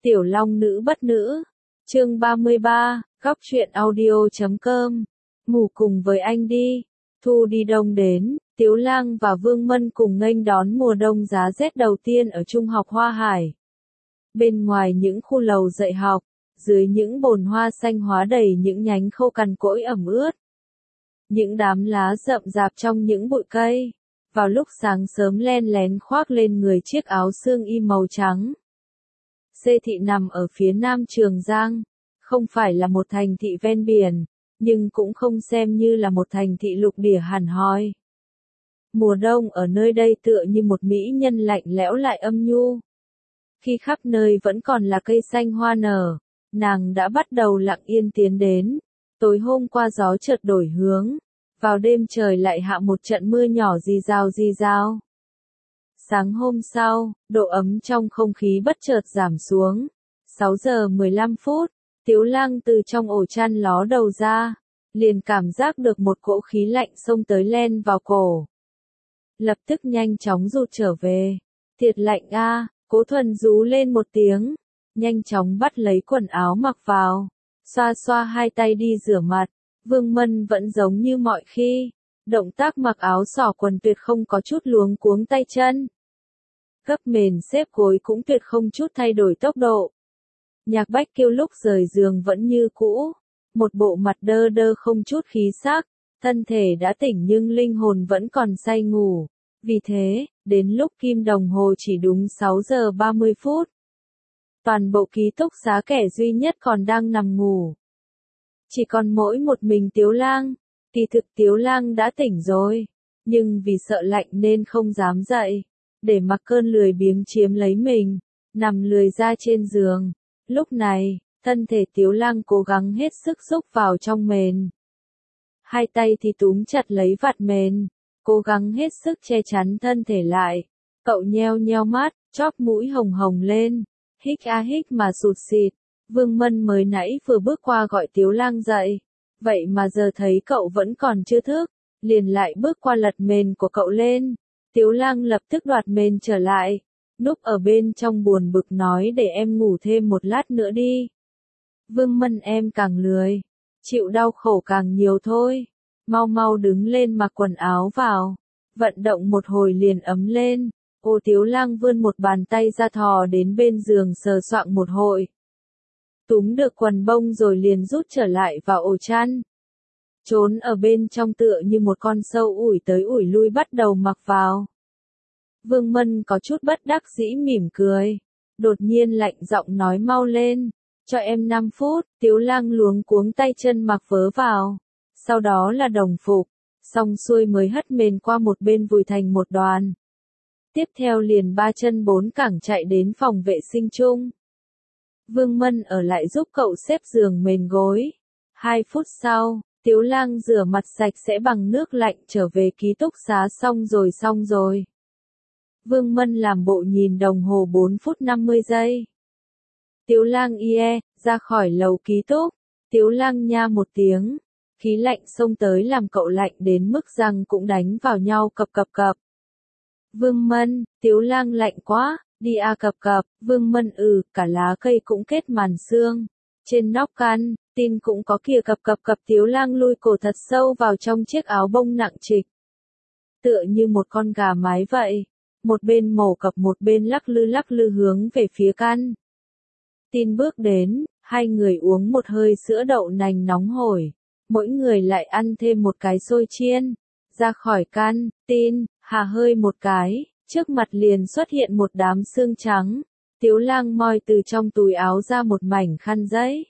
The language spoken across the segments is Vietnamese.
Tiểu Long Nữ bất nữ. Chương 33, góc truyện audio.com. Ngủ cùng với anh đi. Thu đi đông đến, Tiếu Lang và Vương Mân cùng nghênh đón mùa đông giá rét đầu tiên ở Trung học Hoa Hải. Bên ngoài những khu lầu dạy học, dưới những bồn hoa xanh hóa đầy những nhánh khô cằn cỗi ẩm ướt. Những đám lá rậm rạp trong những bụi cây, vào lúc sáng sớm len lén khoác lên người chiếc áo sương y màu trắng. Xê Thị nằm ở phía nam Trường Giang, không phải là một thành thị ven biển, nhưng cũng không xem như là một thành thị lục địa hẳn hoi. Mùa đông ở nơi đây tựa như một mỹ nhân lạnh lẽo lại âm nhu. Khi khắp nơi vẫn còn là cây xanh hoa nở, nàng đã bắt đầu lặng yên tiến đến. Tối hôm qua gió chợt đổi hướng, vào đêm trời lại hạ một trận mưa nhỏ rì rào. Sáng hôm sau, độ ấm trong không khí bất chợt giảm xuống. 6 giờ 15 phút, Tiếu Lang từ trong ổ chăn ló đầu ra, liền cảm giác được một cỗ khí lạnh xông tới len vào cổ. Lập tức nhanh chóng rụt trở về. Thiệt lạnh a, Cố Thuần rú lên một tiếng, nhanh chóng bắt lấy quần áo mặc vào, xoa xoa hai tay đi rửa mặt. Vương Mân vẫn giống như mọi khi, động tác mặc áo xỏ quần tuyệt không có chút luống cuống tay chân. Gấp mền xếp gối cũng tuyệt không chút thay đổi tốc độ. Nhạc Bách Kiêu lúc rời giường vẫn như cũ, một bộ mặt đơ đơ không chút khí sắc, thân thể đã tỉnh nhưng linh hồn vẫn còn say ngủ. Vì thế, đến lúc kim đồng hồ chỉ đúng 6 giờ 30 phút. Toàn bộ ký túc xá kẻ duy nhất còn đang nằm ngủ. Chỉ còn mỗi một mình Tiếu Lang. Kỳ thực Tiếu Lang đã tỉnh rồi, nhưng vì sợ lạnh nên không dám dậy, để mặc cơn lười biếng chiếm lấy mình, nằm lười ra trên giường. Lúc này, thân thể Tiếu Lang cố gắng hết sức xúc vào trong mền. Hai tay thì túm chặt lấy vạt mền, cố gắng hết sức che chắn thân thể lại. Cậu nheo nheo mắt, chóp mũi hồng hồng lên, hích a hích mà sụt sịt. Vương Mân mới nãy vừa bước qua gọi Tiếu Lang dậy, vậy mà giờ thấy cậu vẫn còn chưa thức, liền lại bước qua lật mền của cậu lên. Tiếu Lang lập tức đoạt mền trở lại, núp ở bên trong buồn bực nói để em ngủ thêm một lát nữa đi. Vương Mân em càng lười, chịu đau khổ càng nhiều thôi, mau mau đứng lên mặc quần áo vào, vận động một hồi liền ấm lên. Ô Tiếu Lang vươn một bàn tay ra thò đến bên giường sờ soạng một hồi. Túm được quần bông rồi liền rút trở lại vào ổ chăn. Trốn ở bên trong tựa như một con sâu ủi tới ủi lui bắt đầu mặc vào. Vương Mân có chút bất đắc dĩ mỉm cười. Đột nhiên lạnh giọng nói mau lên, cho em 5 phút. Tiếu Lang luống cuống tay chân mặc vớ vào. Sau đó là đồng phục, xong xuôi mới hất mền qua một bên vùi thành một đoàn. Tiếp theo liền ba chân bốn cẳng chạy đến phòng vệ sinh chung. Vương Mân ở lại giúp cậu xếp giường mền gối. 2 phút sau, Tiếu Lang rửa mặt sạch sẽ bằng nước lạnh trở về ký túc xá xong rồi. Vương Mân làm bộ nhìn đồng hồ 4 phút 50 giây. Tiếu Lang ra khỏi lầu ký túc. Tiếu Lang nha một tiếng. Khí lạnh xông tới làm cậu lạnh đến mức răng cũng đánh vào nhau cập cập. Vương Mân, Tiếu Lang lạnh quá. Đi cập cập. Vương Mân cả lá cây cũng kết màn sương. Trên nóc căn, tin cũng có kìa cập cập. Tiếu Lang lui cổ thật sâu vào trong chiếc áo bông nặng trịch. Tựa như một con gà mái vậy. Một bên mổ cập một bên lắc lư hướng về phía căn. Tin bước đến, hai người uống một hơi sữa đậu nành nóng hổi. Mỗi người lại ăn thêm một cái xôi chiên. Ra khỏi căn, tin, hà hơi một cái. Trước mặt liền xuất hiện một đám xương trắng. Tiếu Lang moi từ trong túi áo ra một mảnh khăn giấy.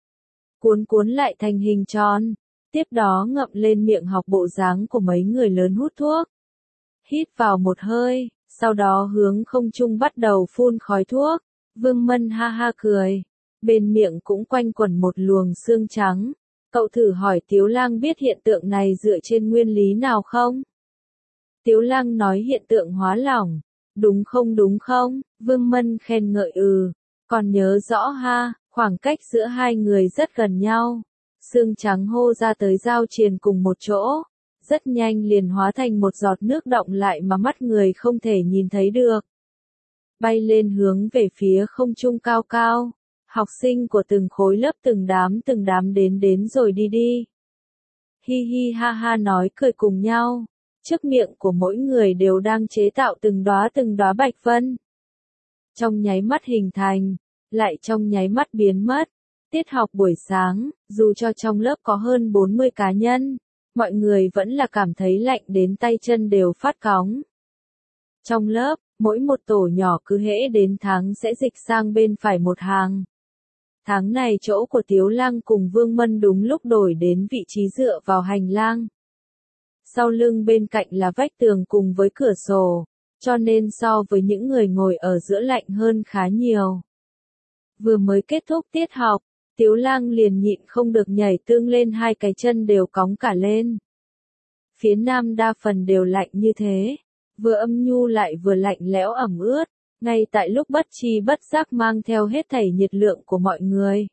Cuốn lại thành hình tròn. Tiếp đó ngậm lên miệng học bộ dáng của mấy người lớn hút thuốc. Hít vào một hơi, sau đó hướng không trung bắt đầu phun khói thuốc. Vương Mân ha ha cười. Bên miệng cũng quanh quẩn một luồng xương trắng. Cậu thử hỏi Tiếu Lang biết hiện tượng này dựa trên nguyên lý nào không? Tiếu Lang nói hiện tượng hóa lỏng. Đúng không? Vương Mân khen ngợi còn nhớ rõ ha, khoảng cách giữa hai người rất gần nhau. Xương trắng hô ra tới giao triền cùng một chỗ. Rất nhanh liền hóa thành một giọt nước đọng lại mà mắt người không thể nhìn thấy được. bay lên hướng về phía không trung cao cao. Học sinh của từng khối lớp từng đám đến rồi đi đi. Hi hi ha ha nói cười cùng nhau. Trước miệng của mỗi người đều đang chế tạo từng đóa bạch vân. Trong nháy mắt hình thành, lại trong nháy mắt biến mất. Tiết học buổi sáng, dù cho trong lớp có hơn 40 cá nhân, mọi người vẫn là cảm thấy lạnh đến tay chân đều phát cóng. Trong lớp, mỗi một tổ nhỏ cứ hễ đến tháng sẽ dịch sang bên phải một hàng. Tháng này chỗ của Tiếu Lăng cùng Vương Mân đúng lúc đổi đến vị trí dựa vào hành lang. Sau lưng bên cạnh là vách tường cùng với cửa sổ, cho nên so với những người ngồi ở giữa lạnh hơn khá nhiều. Vừa mới kết thúc tiết học, Tiếu Lăng liền nhịn không được nhảy tương lên, hai cái chân đều cóng cả lên. Phía nam đa phần đều lạnh như thế, vừa âm nhu lại vừa lạnh lẽo ẩm ướt, ngay tại lúc bất tri bất giác mang theo hết thảy nhiệt lượng của mọi người.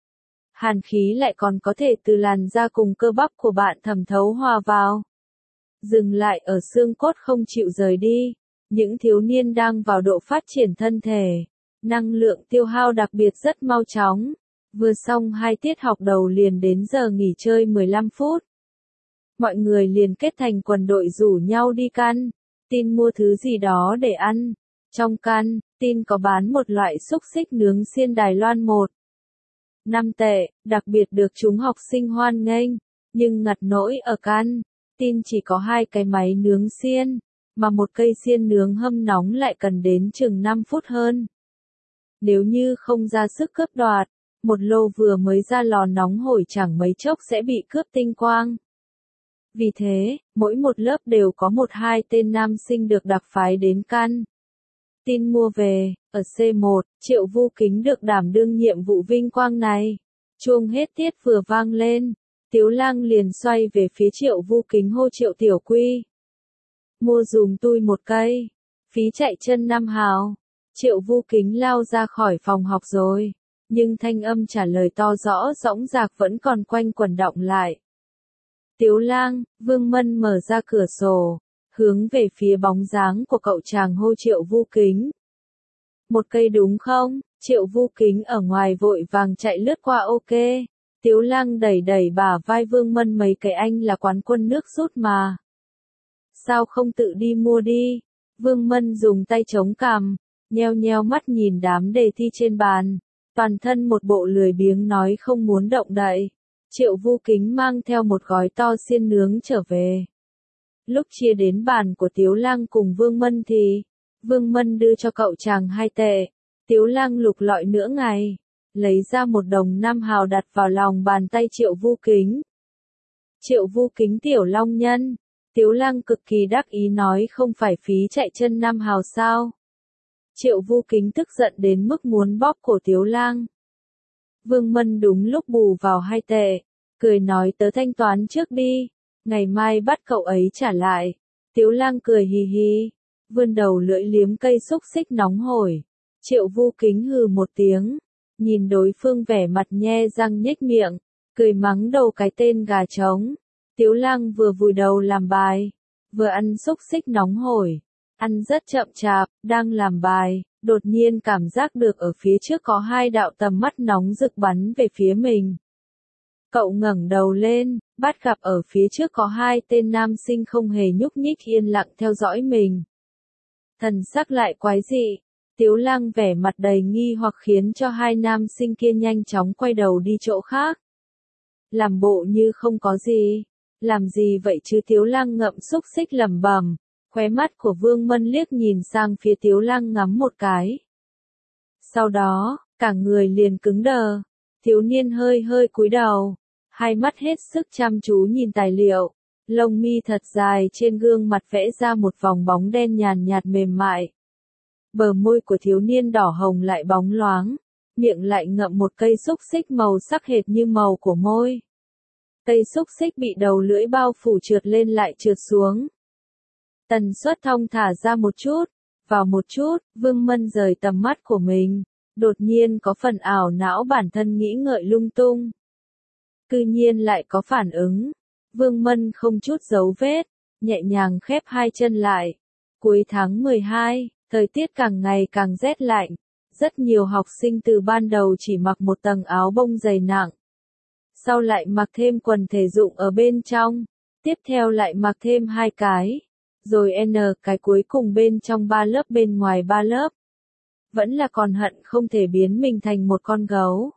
Hàn khí lại còn có thể từ làn da cùng cơ bắp của bạn thẩm thấu hòa vào. Dừng lại ở xương cốt không chịu rời đi, những thiếu niên đang vào độ phát triển thân thể, năng lượng tiêu hao đặc biệt rất mau chóng. Vừa xong 2 tiết học đầu liền đến giờ nghỉ chơi 15 phút. Mọi người liền kết thành quần đội rủ nhau đi căn tin mua thứ gì đó để ăn. Trong căn tin có bán một loại xúc xích nướng xiên Đài Loan 1,5 tệ, đặc biệt được chúng học sinh hoan nghênh, nhưng ngặt nỗi ở căn tin chỉ có 2 cái máy nướng xiên, mà một cây xiên nướng hâm nóng lại cần đến chừng 5 phút hơn. Nếu như không ra sức cướp đoạt, một lô vừa mới ra lò nóng hổi chẳng mấy chốc sẽ bị cướp tinh quang. Vì thế, mỗi một lớp đều có 1-2 tên nam sinh được đặc phái đến căn tin mua về. Ở C1, Triệu Vu Kính được đảm đương nhiệm vụ vinh quang này. Chuông hết tiết vừa vang lên, Tiếu Lăng liền xoay về phía Triệu Vu Kính hô: Triệu tiểu quy, mua dùm tui một cây, phí chạy chân 5 hào. Triệu Vu Kính lao ra khỏi phòng học rồi, nhưng thanh âm trả lời to rõ dõng dạc vẫn còn quanh quẩn đọng lại. Tiếu Lang, Vương Mân mở ra cửa sổ, hướng về phía bóng dáng của cậu chàng hô: Triệu Vu Kính, một cây đúng không? Triệu Vu Kính ở ngoài vội vàng chạy lướt qua. Ok. Tiếu Lang đẩy đẩy bả vai Vương Mân: mấy cái anh là quán quân nước rút mà, sao không tự đi mua đi? Vương Mân dùng tay chống cằm, nheo nheo mắt nhìn đám đề thi trên bàn, toàn thân một bộ lười biếng nói không muốn động đậy. Triệu Vu Kính mang theo một gói to xiên nướng trở về. Lúc chia đến bàn của Tiếu Lang cùng Vương Mân thì Vương Mân đưa cho cậu chàng 2 tệ. Tiếu Lang lục lọi nửa ngày, lấy ra 1 đồng 5 hào đặt vào lòng bàn tay Triệu Vu Kính. Triệu Vu Kính tiểu long nhân. Tiếu Lang cực kỳ đắc ý nói: không phải phí chạy chân 5 hào sao? Triệu Vu Kính tức giận đến mức muốn bóp cổ Tiếu Lang. Vương Mân đúng lúc bù vào 2 tệ, cười nói: tớ thanh toán trước đi, ngày mai bắt cậu ấy trả lại. Tiếu Lang cười hì hì, vươn đầu lưỡi liếm cây xúc xích nóng hổi. Triệu Vu Kính hừ một tiếng, nhìn đối phương vẻ mặt nhe răng nhếch miệng, cười mắng đầu cái tên gà trống. Tiếu Lang vừa vùi đầu làm bài, vừa ăn xúc xích nóng hổi, ăn rất chậm chạp, đang làm bài, đột nhiên cảm giác được ở phía trước có 2 đạo tầm mắt nóng rực bắn về phía mình. Cậu ngẩng đầu lên, bắt gặp ở phía trước có 2 tên nam sinh không hề nhúc nhích yên lặng theo dõi mình. Thần sắc lại quái dị, Tiếu Lang vẻ mặt đầy nghi hoặc khiến cho 2 nam sinh kia nhanh chóng quay đầu đi chỗ khác. Làm bộ như không có gì. Làm gì vậy chứ? Tiếu Lang ngậm xúc xích lẩm bẩm. Khóe mắt của Vương Mân liếc nhìn sang phía Tiếu Lang ngắm một cái. Sau đó, cả người liền cứng đờ. Thiếu niên hơi hơi cúi đầu, hai mắt hết sức chăm chú nhìn tài liệu. Lông mi thật dài trên gương mặt vẽ ra một vòng bóng đen nhàn nhạt mềm mại. Bờ môi của thiếu niên đỏ hồng lại bóng loáng, miệng lại ngậm một cây xúc xích màu sắc hệt như màu của môi. Cây xúc xích bị đầu lưỡi bao phủ trượt lên lại trượt xuống. Tần suất thong thả ra một chút, vào một chút. Vương Mân rời tầm mắt của mình, đột nhiên có phần ảo não bản thân nghĩ ngợi lung tung. Cư nhiên lại có phản ứng. Vương Mân không chút dấu vết, nhẹ nhàng khép 2 chân lại. Cuối tháng 12, Thời tiết càng ngày càng rét lạnh, rất nhiều học sinh từ ban đầu chỉ mặc một tầng áo bông dày nặng. Sau lại mặc thêm quần thể dụng ở bên trong, tiếp theo lại mặc thêm 2 cái, rồi N cái cuối cùng bên trong 3 lớp bên ngoài 3 lớp. Vẫn là còn hận không thể biến mình thành một con gấu.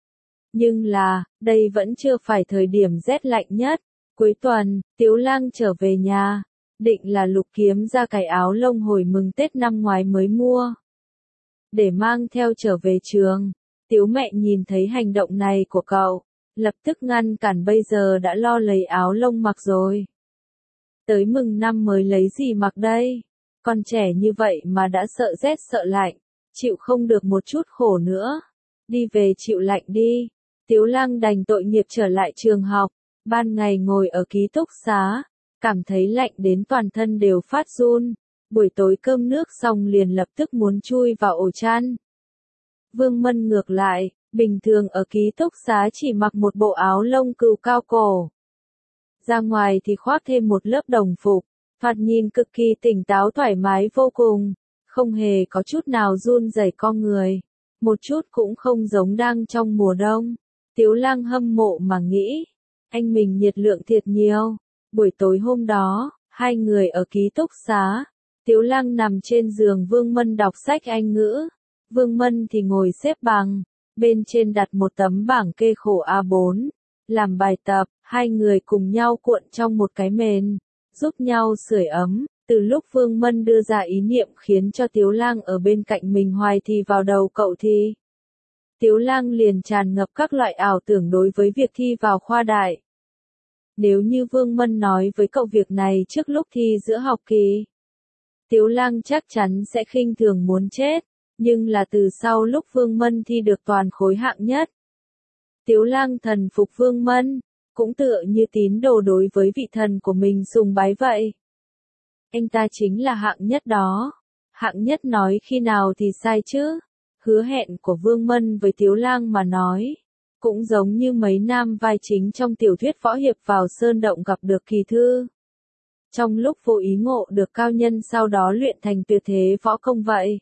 Nhưng là, đây vẫn chưa phải thời điểm rét lạnh nhất. Cuối tuần, Tiếu Lang trở về nhà, định là Lục kiếm ra cái áo lông hồi mừng Tết năm ngoái mới mua. Để mang theo trở về trường, Tiếu mẹ nhìn thấy hành động này của cậu, lập tức ngăn cản bây giờ đã lo lấy áo lông mặc rồi. Tới mừng năm mới lấy gì mặc đây? Con trẻ như vậy mà đã sợ rét sợ lạnh, chịu không được một chút khổ nữa. Đi về chịu lạnh đi. Tiếu Lang đành tội nghiệp trở lại trường học, ban ngày ngồi ở ký túc xá, cảm thấy lạnh đến toàn thân đều phát run. Buổi tối cơm nước xong liền lập tức muốn chui vào ổ chăn. Vương Mân ngược lại, bình thường ở ký túc xá chỉ mặc một bộ áo lông cừu cao cổ. Ra ngoài thì khoác thêm một lớp đồng phục, thoạt nhìn cực kỳ tỉnh táo thoải mái vô cùng, không hề có chút nào run rẩy con người, một chút cũng không giống đang trong mùa đông. Tiếu Lang hâm mộ mà nghĩ, anh mình nhiệt lượng thiệt nhiều. Buổi tối hôm đó, hai người ở ký túc xá, Tiếu Lang nằm trên giường Vương Mân đọc sách Anh ngữ, Vương Mân thì ngồi xếp bằng, bên trên đặt một tấm bảng kê khổ A4, làm bài tập, hai người cùng nhau cuộn trong một cái mền, giúp nhau sưởi ấm. Từ lúc Vương Mân đưa ra ý niệm khiến cho Tiếu Lang ở bên cạnh mình hoài thì vào đầu cậu thì Tiếu Lang liền tràn ngập các loại ảo tưởng đối với việc thi vào khoa đại. Nếu như Vương Mân nói với cậu việc này trước lúc thi giữa học kỳ, Tiếu Lang chắc chắn sẽ khinh thường muốn chết, nhưng là từ sau lúc Vương Mân thi được toàn khối hạng nhất, Tiếu Lang thần phục Vương Mân, cũng tựa như tín đồ đối với vị thần của mình sùng bái vậy. Anh ta chính là hạng nhất đó. Hạng nhất nói khi nào thì sai chứ? Hứa hẹn của Vương Mân với Tiếu Lang mà nói, cũng giống như mấy nam vai chính trong tiểu thuyết võ hiệp vào sơn động gặp được kỳ thư. Trong lúc vô ý ngộ được cao nhân sau đó luyện thành tuyệt thế võ công vậy.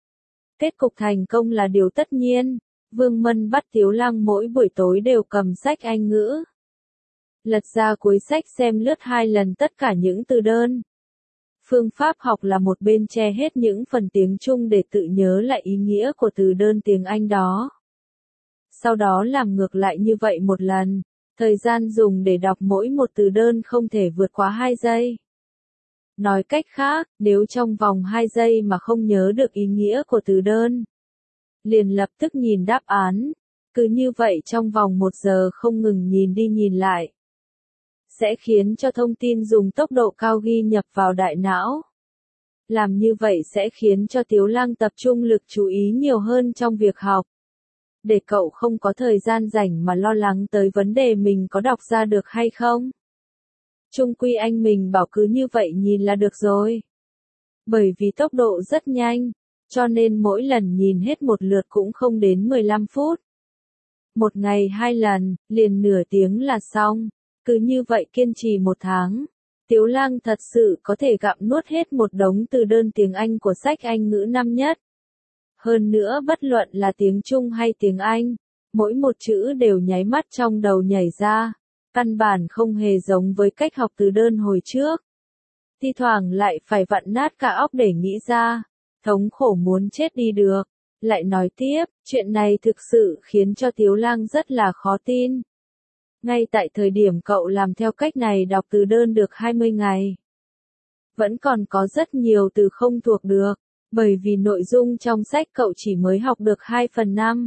Kết cục thành công là điều tất nhiên. Vương Mân bắt Tiếu Lang mỗi buổi tối đều cầm sách Anh ngữ, lật ra cuối sách xem lướt 2 lần tất cả những từ đơn. Phương pháp học là một bên che hết những phần tiếng Trung để tự nhớ lại ý nghĩa của từ đơn tiếng Anh đó. Sau đó làm ngược lại như vậy một lần, thời gian dùng để đọc mỗi một từ đơn không thể vượt quá 2 giây. Nói cách khác, nếu trong vòng 2 giây mà không nhớ được ý nghĩa của từ đơn, liền lập tức nhìn đáp án, cứ như vậy trong vòng 1 giờ không ngừng nhìn đi nhìn lại, sẽ khiến cho thông tin dùng tốc độ cao ghi nhập vào đại não. Làm như vậy sẽ khiến cho Tiếu Lang tập trung lực chú ý nhiều hơn trong việc học. Để cậu không có thời gian rảnh mà lo lắng tới vấn đề mình có đọc ra được hay không. Chung quy anh mình bảo cứ như vậy nhìn là được rồi. Bởi vì tốc độ rất nhanh, cho nên mỗi lần nhìn hết một lượt cũng không đến 15 phút. Một ngày 2 lần, liền nửa tiếng là xong. Cứ như vậy kiên trì 1 tháng, Tiếu Lang thật sự có thể gặm nuốt hết một đống từ đơn tiếng Anh của sách Anh ngữ năm nhất. Hơn nữa bất luận là tiếng Trung hay tiếng Anh, mỗi một chữ đều nháy mắt trong đầu nhảy ra, căn bản không hề giống với cách học từ đơn hồi trước. Thi thoảng lại phải vặn nát cả óc để nghĩ ra, thống khổ muốn chết đi được. Lại nói tiếp, chuyện này thực sự khiến cho Tiếu Lang rất là khó tin. Ngay tại thời điểm cậu làm theo cách này đọc từ đơn được 20 ngày, vẫn còn có rất nhiều từ không thuộc được, bởi vì nội dung trong sách cậu chỉ mới học được 2/5.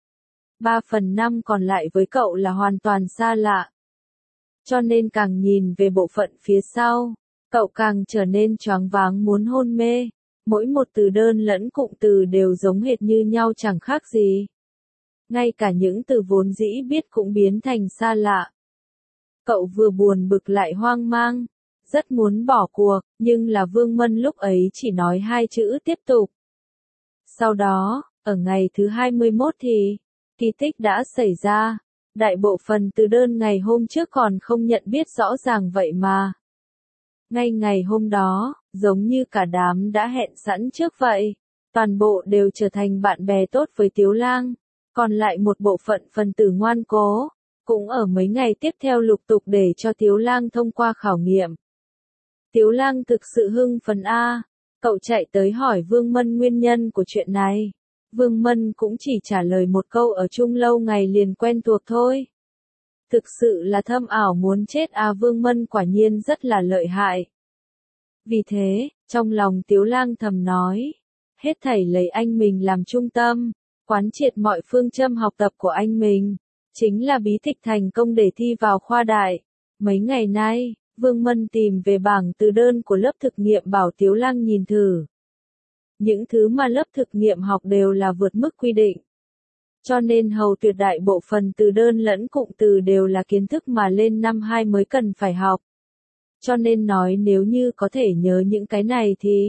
3/5 còn lại với cậu là hoàn toàn xa lạ. Cho nên càng nhìn về bộ phận phía sau, cậu càng trở nên choáng váng muốn hôn mê. Mỗi một từ đơn lẫn cụm từ đều giống hệt như nhau chẳng khác gì. Ngay cả những từ vốn dĩ biết cũng biến thành xa lạ. Cậu vừa buồn bực lại hoang mang, rất muốn bỏ cuộc, nhưng là Vương Mân lúc ấy chỉ nói 2 chữ tiếp tục. Sau đó, ở ngày thứ 21 thì, kỳ tích đã xảy ra. Đại bộ phần từ đơn ngày hôm trước còn không nhận biết rõ ràng vậy mà. Ngay ngày hôm đó, giống như cả đám đã hẹn sẵn trước vậy. Toàn bộ đều trở thành bạn bè tốt với Tiếu Lang, còn lại một bộ phận phần tử ngoan cố, cũng ở mấy ngày tiếp theo lục tục để cho Tiếu Lang thông qua khảo nghiệm. Tiếu Lang thực sự hưng phấn a, cậu chạy tới hỏi Vương Mân nguyên nhân của chuyện này. Vương Mân cũng chỉ trả lời một câu ở chung lâu ngày liền quen thuộc thôi. Thực sự là thâm ảo muốn chết à, Vương Mân quả nhiên rất là lợi hại. Vì thế, trong lòng Tiếu Lang thầm nói, hết thảy lấy anh mình làm trung tâm, quán triệt mọi phương châm học tập của anh mình, chính là bí tịch thành công để thi vào khoa đại. Mấy ngày nay, Vương Mân tìm về bảng từ đơn của lớp thực nghiệm bảo Tiếu Lang nhìn thử. Những thứ mà lớp thực nghiệm học đều là vượt mức quy định. Cho nên hầu tuyệt đại bộ phần từ đơn lẫn cụm từ đều là kiến thức mà lên năm 2 mới cần phải học. Cho nên nói nếu như có thể nhớ những cái này thì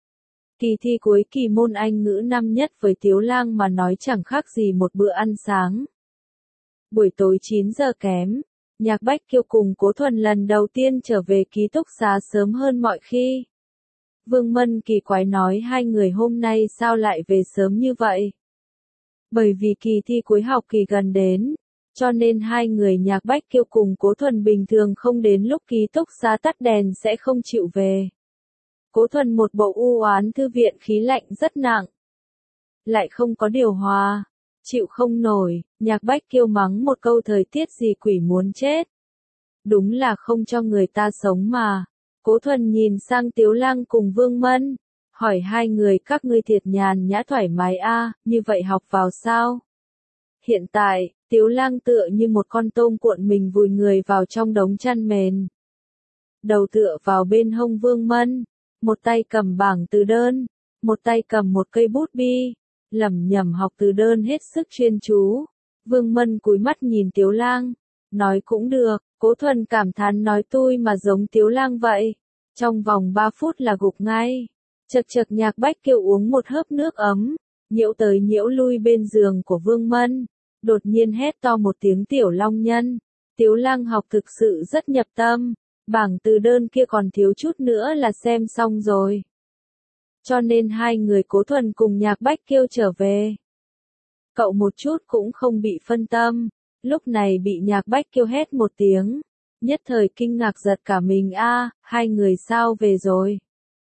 kỳ thi cuối kỳ môn Anh ngữ năm nhất với Tiếu Lang mà nói chẳng khác gì một bữa ăn sáng. Buổi tối 9 giờ kém, Nhạc Bách Kiêu cùng Cố Thuần lần đầu tiên trở về ký túc xá sớm hơn mọi khi. Vương Mân kỳ quái nói hai người hôm nay sao lại về sớm như vậy? Bởi vì kỳ thi cuối học kỳ gần đến, cho nên hai người Nhạc Bách Kiêu cùng Cố Thuần bình thường không đến lúc ký túc xá tắt đèn sẽ không chịu về. Cố Thuần một bộ u oán thư viện khí lạnh rất nặng. Lại không có điều hòa. Chịu không nổi, Nhạc Bách Kiêu mắng một câu thời tiết gì quỷ muốn chết. Đúng là không cho người ta sống mà. Cố Thuần nhìn sang Tiếu Lang cùng Vương Mân, hỏi hai người các ngươi thiệt nhàn nhã thoải mái a, như vậy học vào sao? Hiện tại, Tiếu Lang tựa như một con tôm cuộn mình vùi người vào trong đống chăn mền. Đầu tựa vào bên hông Vương Mân, một tay cầm bảng từ đơn, một tay cầm một cây bút bi, lẩm nhẩm học từ đơn hết sức chuyên chú. Vương Mân cúi mắt nhìn Tiếu Lang, nói cũng được. Cố Thuần cảm thán nói tôi mà giống Tiếu Lang vậy. Trong vòng 3 phút là gục ngay. Chật chật Nhạc Bách Kiêu uống một hớp nước ấm, nhiễu tới nhiễu lui bên giường của Vương Mân. Đột nhiên hét to một tiếng Tiểu Long Nhân. Tiếu Lang học thực sự rất nhập tâm. Bảng từ đơn kia còn thiếu chút nữa là xem xong rồi. Cho nên hai người Cố Thuần cùng Nhạc Bách Kiêu trở về. Cậu một chút cũng không bị phân tâm. Lúc này bị Nhạc Bách Kiêu hét một tiếng. Nhất thời kinh ngạc giật cả mình a, hai người sao về rồi?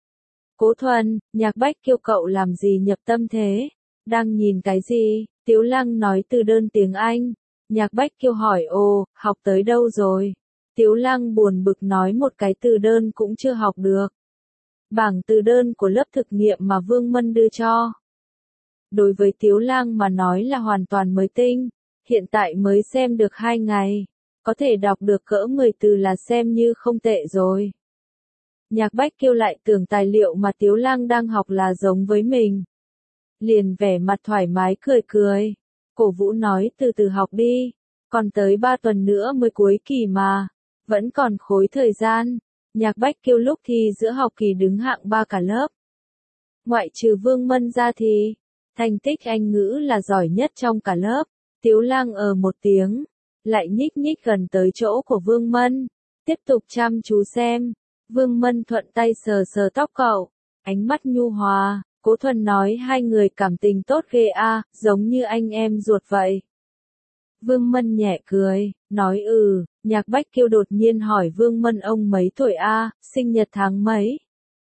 Cố Thuần, Nhạc Bách Kiêu cậu làm gì nhập tâm thế? Đang nhìn cái gì? Tiếu Lang nói từ đơn tiếng Anh. Nhạc Bách Kiêu hỏi ồ, học tới đâu rồi? Tiếu Lang buồn bực nói một cái từ đơn cũng chưa học được. Bảng từ đơn của lớp thực nghiệm mà Vương Mân đưa cho. Đối với Tiếu Lang mà nói là hoàn toàn mới tinh, hiện tại mới xem được 2 ngày, có thể đọc được cỡ 10 từ là xem như không tệ rồi. Nhạc Bách Kiêu lại tưởng tài liệu mà Tiếu Lang đang học là giống với mình. Liền vẻ mặt thoải mái cười cười, cổ vũ nói từ từ học đi, còn tới 3 tuần nữa mới cuối kỳ mà, vẫn còn khối thời gian. Nhạc Bách Kiêu lúc thi giữa học kỳ đứng hạng 3 cả lớp. Ngoại trừ Vương Mân ra thì, thành tích Anh ngữ là giỏi nhất trong cả lớp. Tiếu Lang một tiếng, lại nhích nhích gần tới chỗ của Vương Mân, tiếp tục chăm chú xem. Vương Mân thuận tay sờ sờ tóc cậu, ánh mắt nhu hòa. Cố Thuần nói hai người cảm tình tốt ghê a, giống như anh em ruột vậy. Vương Mân nhẹ cười, nói Nhạc Bách Kiêu đột nhiên hỏi Vương Mân ông mấy tuổi a, sinh nhật tháng mấy?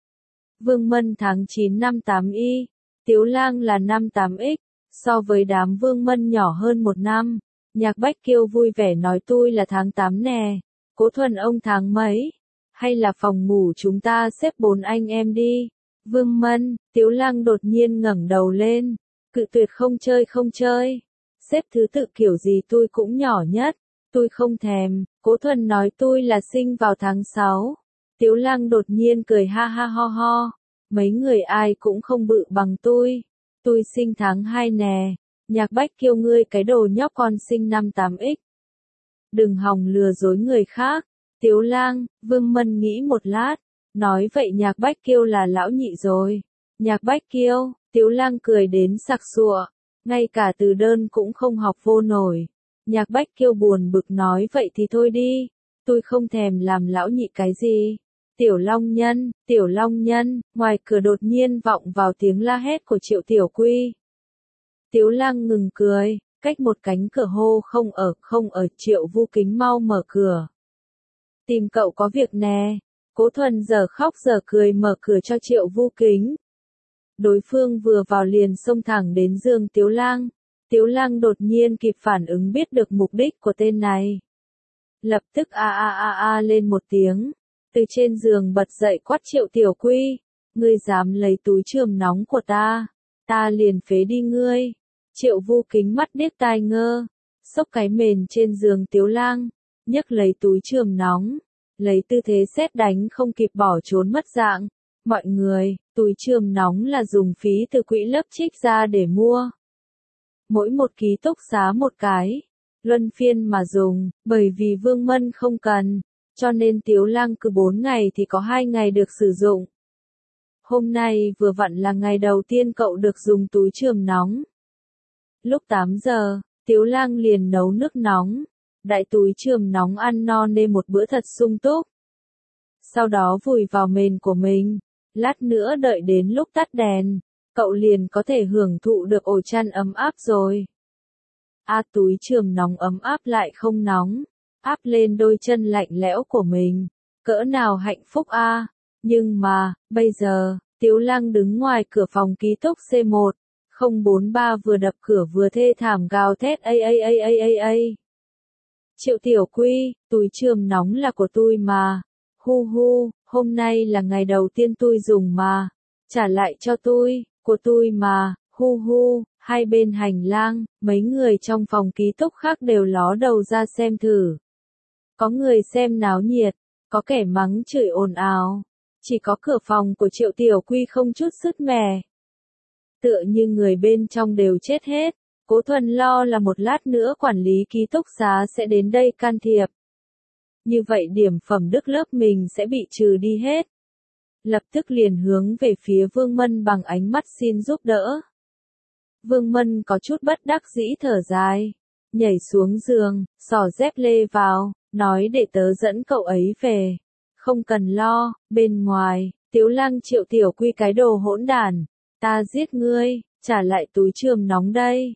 Vương Mân tháng 9 năm 8Y, Tiếu Lang là năm 8X, so với đám Vương Mân nhỏ hơn 1 năm. Nhạc Bách Kiêu vui vẻ nói tôi là tháng 8 nè. Cố Thuần ông tháng mấy? Hay là phòng ngủ chúng ta xếp 4 anh em đi? Vương Mân, Tiếu Lang đột nhiên ngẩng đầu lên, cự tuyệt không chơi. Xếp thứ tự kiểu gì tôi cũng nhỏ nhất, tôi không thèm. Cố Thuần nói tôi là sinh vào tháng 6. Tiếu Lang đột nhiên cười ha ha ho ho, mấy người ai cũng không bự bằng tôi sinh tháng 2 nè. Nhạc Bách Kiêu ngươi cái đồ nhóc con sinh năm 8X. Đừng hòng lừa dối người khác. Tiếu Lang, Vương Mân nghĩ một lát, nói vậy Nhạc Bách Kiêu là lão nhị rồi. Nhạc Bách Kiêu, Tiếu Lang cười đến sặc sụa, ngay cả từ đơn cũng không học vô nổi. Nhạc Bách Kiêu buồn bực nói vậy thì thôi đi, tôi không thèm làm lão nhị cái gì. Tiểu Long Nhân, ngoài cửa đột nhiên vọng vào tiếng la hét của Triệu Tiểu Quy. Tiếu Lăng ngừng cười, cách một cánh cửa hô không ở, Triệu Vu Kính mau mở cửa. Tìm cậu có việc nè. Cố Thuần giờ khóc giờ cười mở cửa cho Triệu Vu Kính. Đối phương vừa vào liền xông thẳng đến giường Tiếu Lăng. Tiếu Lăng đột nhiên kịp phản ứng biết được mục đích của tên này. Lập tức lên một tiếng. Từ trên giường bật dậy quát Triệu Tiểu Quy. Ngươi dám lấy túi chườm nóng của ta liền phế đi ngươi. Triệu Vu Kính mắt điếc tai ngơ. Xốc cái mền trên giường Tiếu Lăng. Nhấc lấy túi chườm nóng. Lấy tư thế sét đánh không kịp bỏ trốn mất dạng. Mọi người, túi chườm nóng là dùng phí từ quỹ lớp trích ra để mua. Mỗi một ký túc xá một cái. Luân phiên mà dùng, bởi vì Vương Mân không cần. Cho nên Tiếu Lăng cứ 4 ngày thì có 2 ngày được sử dụng. Hôm nay vừa vặn là ngày đầu tiên cậu được dùng túi chườm nóng. Lúc 8 giờ, Tiếu Lăng liền nấu nước nóng. Đại túi chườm nóng ăn no nê một bữa thật sung túc. Sau đó vùi vào mền của mình. Lát nữa đợi đến lúc tắt đèn, cậu liền có thể hưởng thụ được ổ chăn ấm áp rồi. Túi chườm nóng ấm áp lại không nóng. Áp lên đôi chân lạnh lẽo của mình. Cỡ nào hạnh phúc a. Nhưng mà, bây giờ, Tiếu Lăng đứng ngoài cửa phòng ký túc C1. 043 vừa đập cửa vừa thê thảm gào thét Triệu Tiểu Quy, túi chườm nóng là của tôi mà. Hôm nay là ngày đầu tiên tôi dùng mà. Trả lại cho tôi, của tôi mà. Hai bên hành lang, mấy người trong phòng ký túc khác đều ló đầu ra xem thử. Có người xem náo nhiệt, có kẻ mắng chửi ồn ào. Chỉ có cửa phòng của Triệu Tiểu Quy không chút sứt mẻ. Tựa như người bên trong đều chết hết. Cố Thuần lo là một lát nữa quản lý ký túc xá sẽ đến đây can thiệp. Như vậy điểm phẩm đức lớp mình sẽ bị trừ đi hết. Lập tức liền hướng về phía Vương Mân bằng ánh mắt xin giúp đỡ. Vương Mân có chút bất đắc dĩ thở dài. Nhảy xuống giường, xỏ dép lê vào, nói để tớ dẫn cậu ấy về. Không cần lo, bên ngoài, Tiếu Lăng Triệu Tiểu Quy cái đồ hỗn đản. Ta giết ngươi, trả lại túi chườm nóng đây.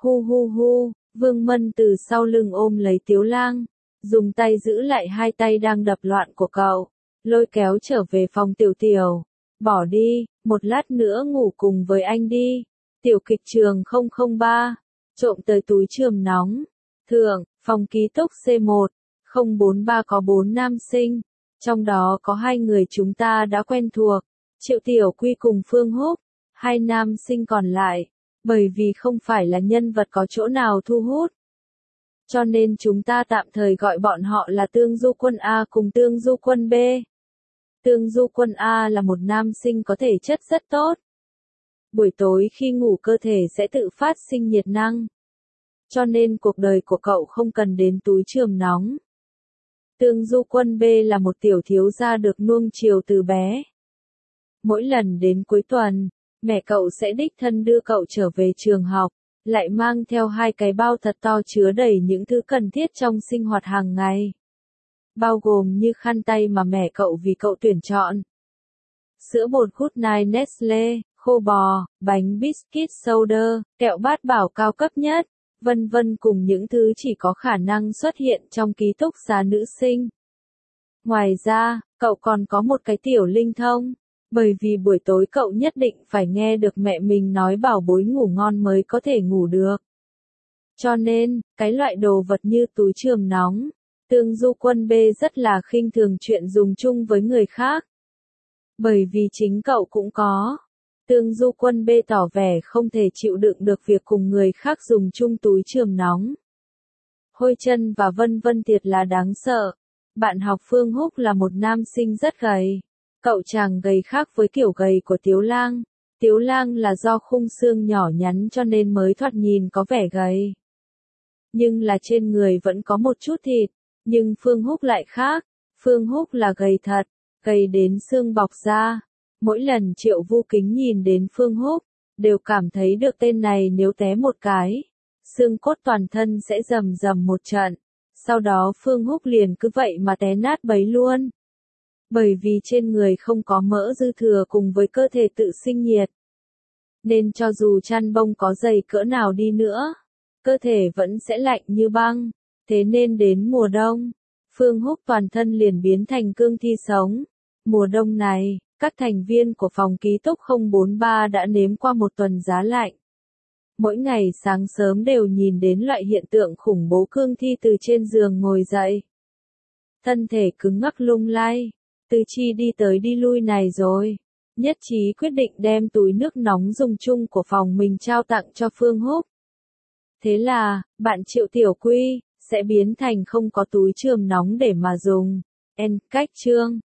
Vương Mân từ sau lưng ôm lấy Tiếu Lăng. Dùng tay giữ lại hai tay đang đập loạn của cậu. Lôi kéo trở về phòng Tiểu Tiểu. Bỏ đi, một lát nữa ngủ cùng với anh đi. Tiểu kịch trường 003. Trộm tới túi chườm nóng. Thượng, phòng ký túc C1. 043 có 4 nam sinh. Trong đó có 2 người chúng ta đã quen thuộc. Triệu Tiểu Quy cùng Phương Húc. 2 nam sinh còn lại. Bởi vì không phải là nhân vật có chỗ nào thu hút. Cho nên chúng ta tạm thời gọi bọn họ là Tương Du Quân A cùng Tương Du Quân B. Tương Du Quân A là một nam sinh có thể chất rất tốt. Buổi tối khi ngủ cơ thể sẽ tự phát sinh nhiệt năng. Cho nên cuộc đời của cậu không cần đến túi chườm nóng. Tương Du Quân B là một tiểu thiếu gia được nuông chiều từ bé. Mỗi lần đến cuối tuần, mẹ cậu sẽ đích thân đưa cậu trở về trường học, lại mang theo 2 cái bao thật to chứa đầy những thứ cần thiết trong sinh hoạt hàng ngày. Bao gồm như khăn tay mà mẹ cậu vì cậu tuyển chọn. Sữa bột Good Night Nestle, khô bò, bánh biscuit soda, kẹo bát bảo cao cấp nhất, vân vân cùng những thứ chỉ có khả năng xuất hiện trong ký túc xá nữ sinh. Ngoài ra, cậu còn có một cái tiểu linh thông. Bởi vì buổi tối cậu nhất định phải nghe được mẹ mình nói bảo bối ngủ ngon mới có thể ngủ được. Cho nên, cái loại đồ vật như túi chườm nóng, Tương Du Quân B rất là khinh thường chuyện dùng chung với người khác. Bởi vì chính cậu cũng có. Tương Du Quân B tỏ vẻ không thể chịu đựng được việc cùng người khác dùng chung túi chườm nóng. Hôi chân và vân vân thiệt là đáng sợ. Bạn học Phương Húc là một nam sinh rất gầy. Cậu chàng gầy khác với kiểu gầy của Tiếu Lang. Tiếu Lang là do khung xương nhỏ nhắn cho nên mới thoạt nhìn có vẻ gầy. Nhưng là trên người vẫn có một chút thịt. Nhưng Phương Húc lại khác. Phương Húc là gầy thật, gầy đến xương bọc ra. Mỗi lần Triệu Vu Kính nhìn đến Phương Húc, đều cảm thấy được tên này nếu té một cái, xương cốt toàn thân sẽ rầm rầm một trận. Sau đó Phương Húc liền cứ vậy mà té nát bấy luôn. Bởi vì trên người không có mỡ dư thừa cùng với cơ thể tự sinh nhiệt. Nên cho dù chăn bông có dày cỡ nào đi nữa, cơ thể vẫn sẽ lạnh như băng. Thế nên đến mùa đông, Phương Húc toàn thân liền biến thành cương thi sống. Mùa đông này, các thành viên của phòng ký túc 043 đã nếm qua một tuần giá lạnh. Mỗi ngày sáng sớm đều nhìn đến loại hiện tượng khủng bố cương thi từ trên giường ngồi dậy. Thân thể cứng ngắc lung lay. Từ Chi đi tới đi lui này rồi. Nhất trí quyết định đem túi nước nóng dùng chung của phòng mình trao tặng cho Phương Húc. Thế là, bạn Triệu Tiểu Quy sẽ biến thành không có túi chườm nóng để mà dùng. Cách chương